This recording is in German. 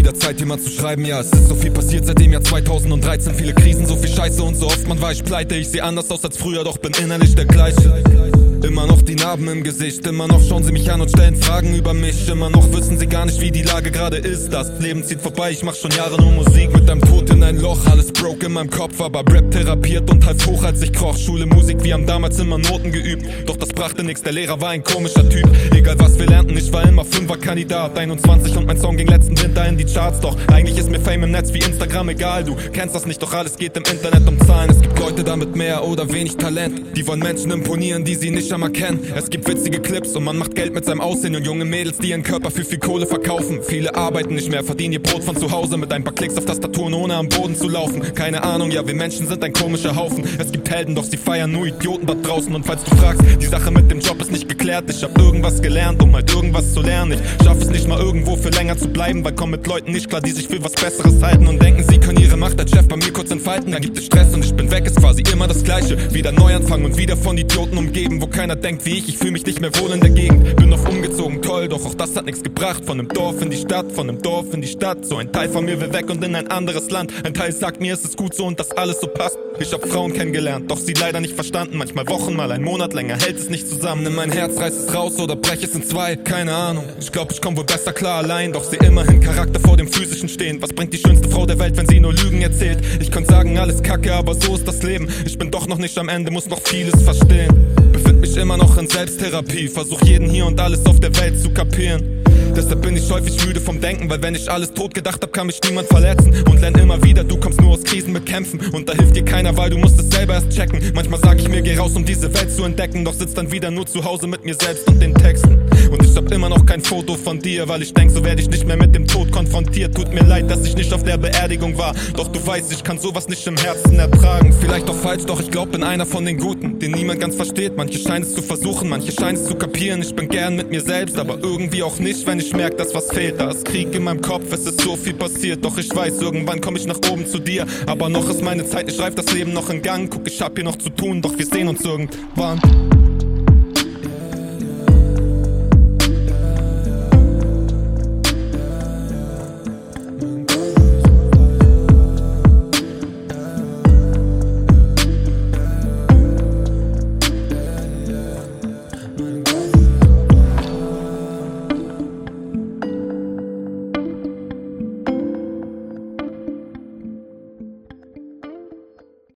wieder Zeit, jemand zu schreiben. Ja, es ist so viel passiert seit dem Jahr 2013. Viele Krisen, so viel Scheiße und so oft man war ich pleite. Ich seh anders aus als früher, doch bin innerlich der gleiche. Immer noch die Narben im Gesicht, immer noch schauen sie mich an und stellen Fragen über mich. Immer noch wissen sie gar nicht, wie die Lage gerade ist. Das Leben zieht vorbei, ich mach schon Jahre nur Musik. Mit einem Tod in ein Loch, alles broke in meinem Kopf. Aber Rap therapiert und half hoch, als ich kroch. Schule, Musik, wir haben damals immer Noten geübt. Doch das brachte nix, der Lehrer war ein komischer Typ. Egal was wir lernten, ich war immer Fünfer-Kandidat. 21 und mein Song ging letzten Winter in die Charts. Doch eigentlich ist mir Fame im Netz wie Instagram egal. Du kennst das nicht, doch alles geht im Internet um Zahlen. Es gibt Leute da mit mehr oder wenig Talent, die wollen Menschen imponieren, die sie nicht einmal kennen. Es gibt witzige Clips und man macht Geld mit seinem Aussehen. Und junge Mädels, die ihren Körper für viel Kohle verkaufen. Viele arbeiten nicht mehr, verdienen ihr Brot von zu Hause mit ein paar Klicks auf Tastaturen, ohne am Boden zu laufen. Keine Ahnung, ja, wir Menschen sind ein komischer Haufen. Es gibt Helden, doch sie feiern nur Idioten da draußen. Und falls du fragst, die Sache mit dem Job ist nicht geklärt. Ich hab irgendwas gelernt, um halt irgendwas zu lernen. Ich schaff es nicht mal irgendwo für länger zu bleiben, weil komm mit Leuten nicht klar, die sich für was Besseres halten und denken, sie können ihre Macht als Chef bei mir kurz entfalten. Dann gibt es Stress und ich bin weg, ist quasi immer das Gleiche. Wieder Neuanfang und wieder von Idioten umgeben, wo keiner denkt wie ich fühl mich nicht mehr wohl in der Gegend. Bin oft umgezogen, toll, doch auch das hat nichts gebracht. Von einem Dorf in die Stadt, von einem Dorf in die Stadt. So ein Teil von mir will weg und in ein anderes Land. Ein Teil sagt mir, es ist gut so und dass alles so passt. Ich hab Frauen kennengelernt, doch sie leider nicht verstanden. Manchmal Wochen, mal einen Monat länger, hält es nicht zusammen. Nimm mein Herz, reiß es raus oder brech es in zwei, keine Ahnung. Ich glaub, ich komm wohl besser klar allein, doch seh immerhin Charakter vor dem Physischen stehen. Was bringt die schönste Frau der Welt, wenn sie nur Lügen erzählt? Ich könnte sagen, alles Kacke, aber so ist das Leben. Ich bin doch noch nicht am Ende, muss noch vieles verstehen. Befind mich immer noch in Selbsttherapie, versuch jeden hier und alles auf der Welt zu kapieren. Deshalb bin ich häufig müde vom Denken, weil wenn ich alles tot gedacht hab, kann mich niemand verletzen. Und lern immer wieder, du kommst nur aus Krisen mit Kämpfen. Und da hilft dir keiner, weil du musst es selber erst checken. Manchmal sag ich mir, geh raus, um diese Welt zu entdecken. Doch sitz dann wieder nur zu Hause mit mir selbst und den Texten. Und ich hab immer noch kein Foto von dir, weil ich denk, so werde ich nicht mehr mit dem Tod konfrontiert. Tut mir leid, dass ich nicht auf der Beerdigung war. Doch du weißt, ich kann sowas nicht im Herzen ertragen. Vielleicht auch falsch, doch ich glaub, bin einer von den Guten, den niemand ganz versteht. Manche scheinen es zu versuchen, manche scheinen es zu kapieren. Ich bin gern mit mir selbst, aber irgendwie auch nicht, wenn ich merk, dass was fehlt. Da ist Krieg in meinem Kopf, es ist so viel passiert. Doch ich weiß, irgendwann komm ich nach oben zu dir. Aber noch ist meine Zeit, ich reif das Leben noch in Gang. Guck, ich hab hier noch zu tun, doch wir sehen uns irgendwann.